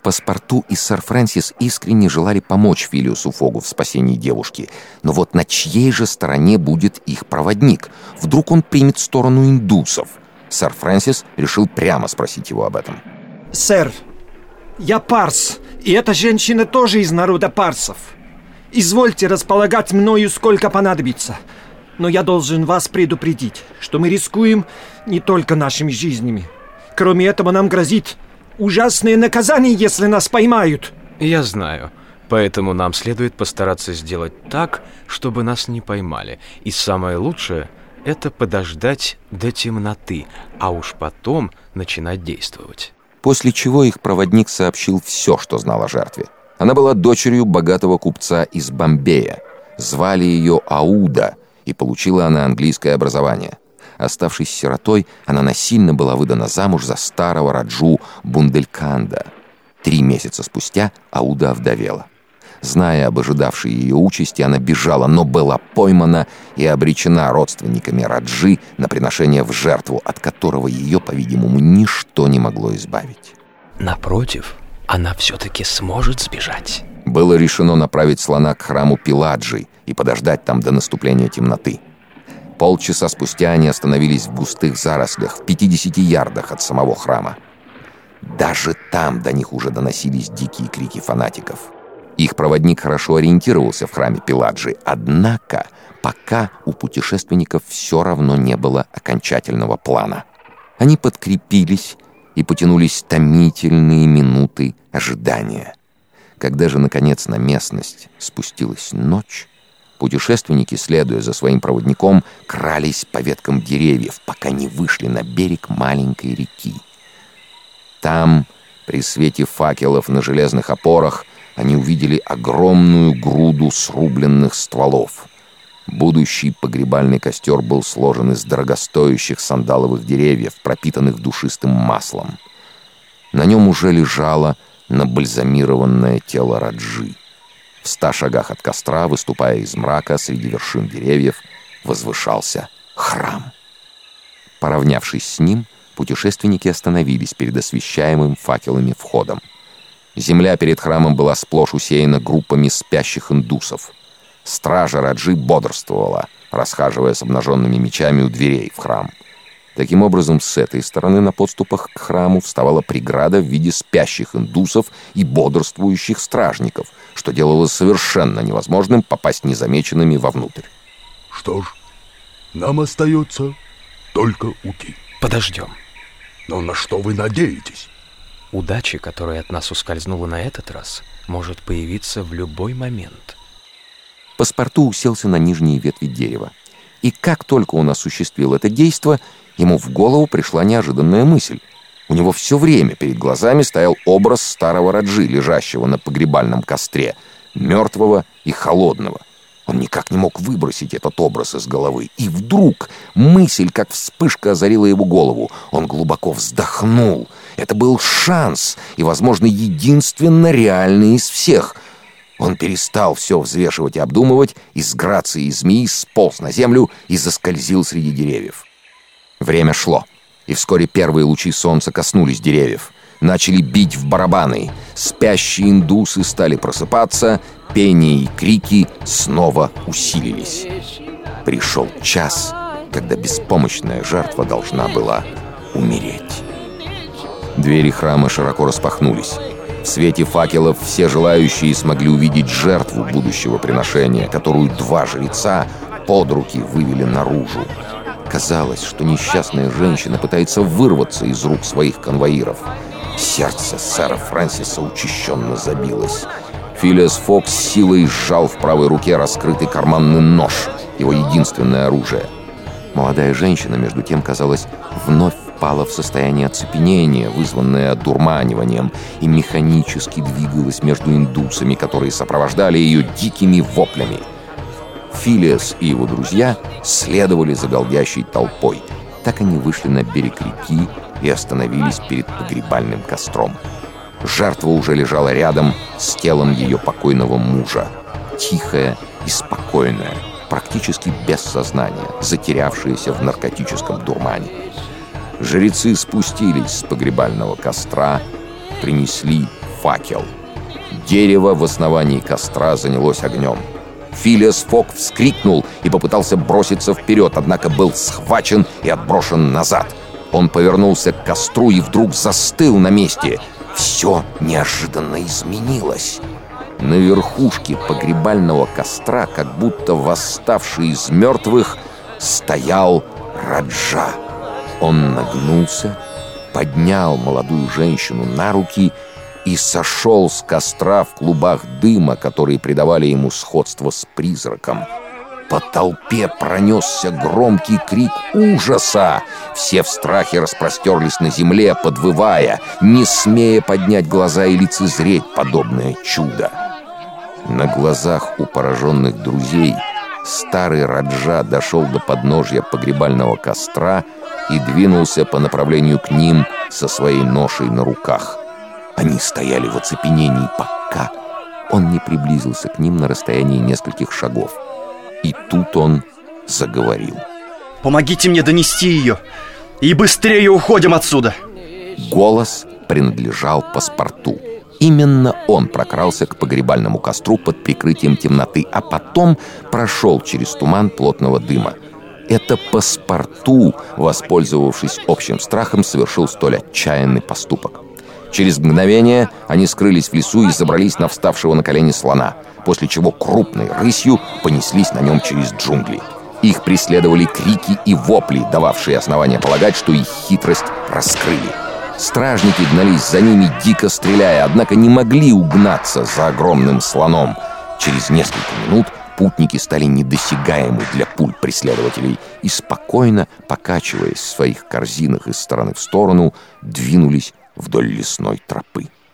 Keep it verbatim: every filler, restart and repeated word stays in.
Паспорту и сэр Фрэнсис искренне желали помочь Филиусу Фогу в спасении девушки. Но вот на чьей же стороне будет их проводник? Вдруг он примет сторону индусов? Сэр Фрэнсис решил прямо спросить его об этом. «Сэр, я парс, и эта женщина тоже из народа парсов. Извольте располагать мною сколько понадобится. Но я должен вас предупредить, что мы рискуем не только нашими жизнями. Кроме этого, нам грозит ужасное наказание, если нас поймают». Я знаю. Поэтому нам следует постараться сделать так, чтобы нас не поймали. И самое лучшее — это подождать до темноты, а уж потом начинать действовать. После чего их проводник сообщил все, что знал о жертве. Она была дочерью богатого купца из Бомбея. Звали ее Ауда, и получила она английское образование. Оставшись сиротой, она насильно была выдана замуж за старого раджу Бундельканда. Три месяца спустя Ауда овдовела. Зная об ожидавшей ее участи, она бежала, но была поймана и обречена родственниками раджи на приношение в жертву, от которого ее, по-видимому, ничто не могло избавить. Напротив, она все-таки сможет сбежать. Было решено направить слона к храму Пиладжи и подождать там до наступления темноты. Полчаса спустя они остановились в густых зарослях в пятидесяти ярдах от самого храма. Даже там до них уже доносились дикие крики фанатиков. Их проводник хорошо ориентировался в храме Пиладжи, однако пока у путешественников все равно не было окончательного плана. Они подкрепились и потянулись томительные минуты ожидания. Когда же, наконец, на местность спустилась ночь, путешественники, следуя за своим проводником, крались по веткам деревьев, пока не вышли на берег маленькой реки. Там, при свете факелов на железных опорах, они увидели огромную груду срубленных стволов. Будущий погребальный костер был сложен из дорогостоящих сандаловых деревьев, пропитанных душистым маслом. На нем уже лежало набальзамированное тело раджи. В ста шагах от костра, выступая из мрака среди вершин деревьев, возвышался храм. Поравнявшись с ним, путешественники остановились перед освещаемым факелами входом. Земля перед храмом была сплошь усеяна группами спящих индусов. Стража раджи бодрствовала, расхаживая с обнаженными мечами у дверей в храм. Таким образом, с этой стороны на подступах к храму вставала преграда в виде спящих индусов и бодрствующих стражников, что делало совершенно невозможным попасть незамеченными вовнутрь. Что ж, нам остается только уйти. Подождем. Но на что вы надеетесь? Удача, которая от нас ускользнула на этот раз, может появиться в любой момент. Паспорту уселся на нижние ветви дерева. И как только он осуществил это действо, ему в голову пришла неожиданная мысль. У него все время перед глазами стоял образ старого раджи, лежащего на погребальном костре, мертвого и холодного. Он никак не мог выбросить этот образ из головы. И вдруг мысль, как вспышка, озарила его голову. Он глубоко вздохнул. Это был шанс, и, возможно, единственно реальный из всех. Он перестал все взвешивать и обдумывать, и с грацией змеи сполз на землю и заскользил среди деревьев. Время шло, и вскоре первые лучи солнца коснулись деревьев. Начали бить в барабаны. Спящие индусы стали просыпаться, пение и крики снова усилились. Пришел час, когда беспомощная жертва должна была умереть. Двери храма широко распахнулись. В свете факелов все желающие смогли увидеть жертву будущего приношения, которую два жреца под руки вывели наружу. Казалось, что несчастная женщина пытается вырваться из рук своих конвоиров. Сердце сэра Фрэнсиса учащенно забилось. Филиас Фог с силой сжал в правой руке раскрытый карманный нож, его единственное оружие. Молодая женщина, между тем, казалось, вновь впала в состояние оцепенения, вызванное одурманиванием, и механически двигалась между индусами, которые сопровождали ее дикими воплями. Филиас и его друзья следовали за голдящей толпой. Так они вышли на берег реки и остановились перед погребальным костром. Жертва уже лежала рядом с телом ее покойного мужа, тихая и спокойная, практически без сознания, затерявшаяся в наркотическом дурмане. Жрецы спустились с погребального костра, принесли факел. Дерево в основании костра занялось огнем. Филиас Фок вскрикнул и попытался броситься вперед, однако был схвачен и отброшен назад. Он повернулся к костру и вдруг застыл на месте. Все неожиданно изменилось. На верхушке погребального костра, как будто восставший из мертвых, стоял Раджа. Он нагнулся, поднял молодую женщину на руки и сошел с костра в клубах дыма, которые придавали ему сходство с призраком. По толпе пронесся громкий крик ужаса. Все в страхе распростерлись на земле, подвывая, не смея поднять глаза и лицезреть подобное чудо. На глазах у пораженных друзей старый Раджа дошел до подножья погребального костра и двинулся по направлению к ним со своей ношей на руках. Они стояли в оцепенении, пока он не приблизился к ним на расстоянии нескольких шагов. И тут он заговорил. «Помогите мне донести ее, и быстрее уходим отсюда!» Голос принадлежал паспорту. Именно он прокрался к погребальному костру под прикрытием темноты, а потом прошел через туман плотного дыма. Это паспорту, воспользовавшись общим страхом, совершил столь отчаянный поступок. Через мгновение они скрылись в лесу и забрались на вставшего на колени слона, после чего крупной рысью понеслись на нем через джунгли. Их преследовали крики и вопли, дававшие основания полагать, что их хитрость раскрыли. Стражники гнались за ними, дико стреляя, однако не могли угнаться за огромным слоном. Через несколько минут путники стали недосягаемы для пуль преследователей и, спокойно покачиваясь в своих корзинах из стороны в сторону, двинулись вдоль лесной тропы.